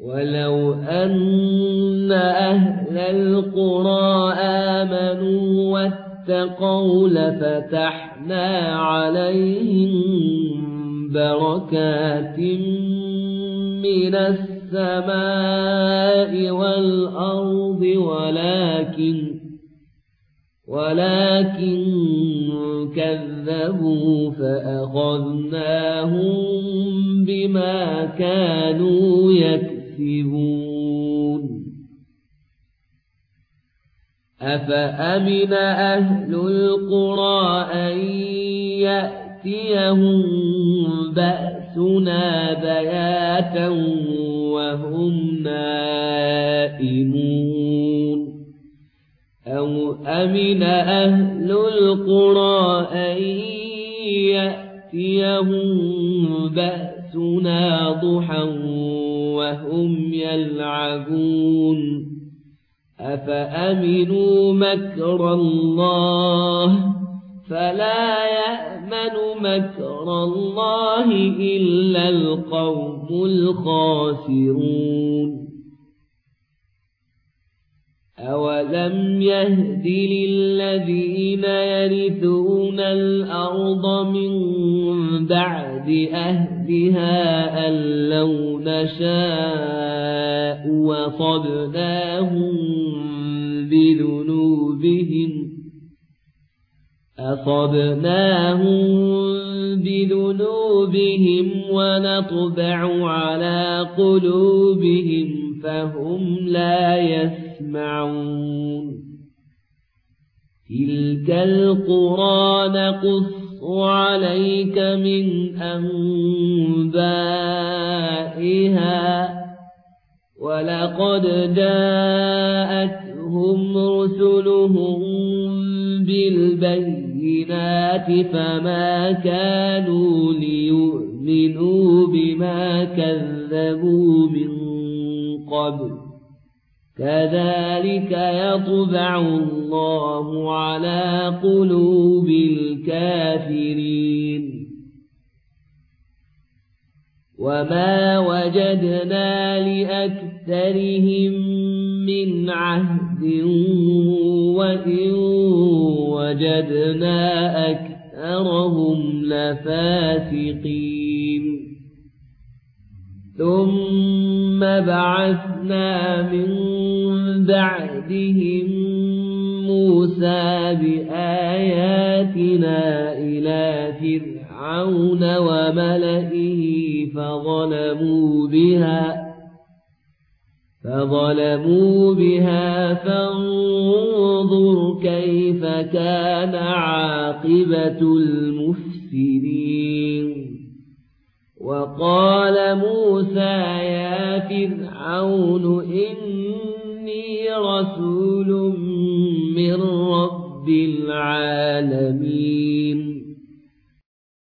ولو أن أهل القرى آمنوا واتقوا لفتحنا عليهم بركات من السماء والأرض ولكن كذبوا فأخذناهم بما كانوا يكسبون. أفأمن أهل القرى أن يأتيهم بأسنا بياتا وهم نائمون أو أمن أهل القرى أن يأتيهم بأسنا ضحى وهم يلعبون أفأمنوا مكر الله فلا يأمن مكر الله إلا القوم الخاسرون. أولم يهد للذين يرثون الأرض من بعد أهلها أن لو نشاء أصبناهم بذنوبهم ونطبع على قلوبهم فهم لا يسمعون. تلك القرى نقص عليك من أنبائها ولقد جاءتهم رسلهم بالبينات فما كانوا ليؤمنوا بما كذبوا من قبل كذلك يطبع الله على قلوب الكافرين. وما وجدنا لأكثرهم من عهد وإن وجدنا أكثرهم لفاسقين. ثم بعثنا من بعدهم موسى بآياتنا إلى فرعون وملئه فظلموا بها فانظر كيف كان عاقبة المفسدين. وقال موسى يا فرعون إني رسول من رب العالمين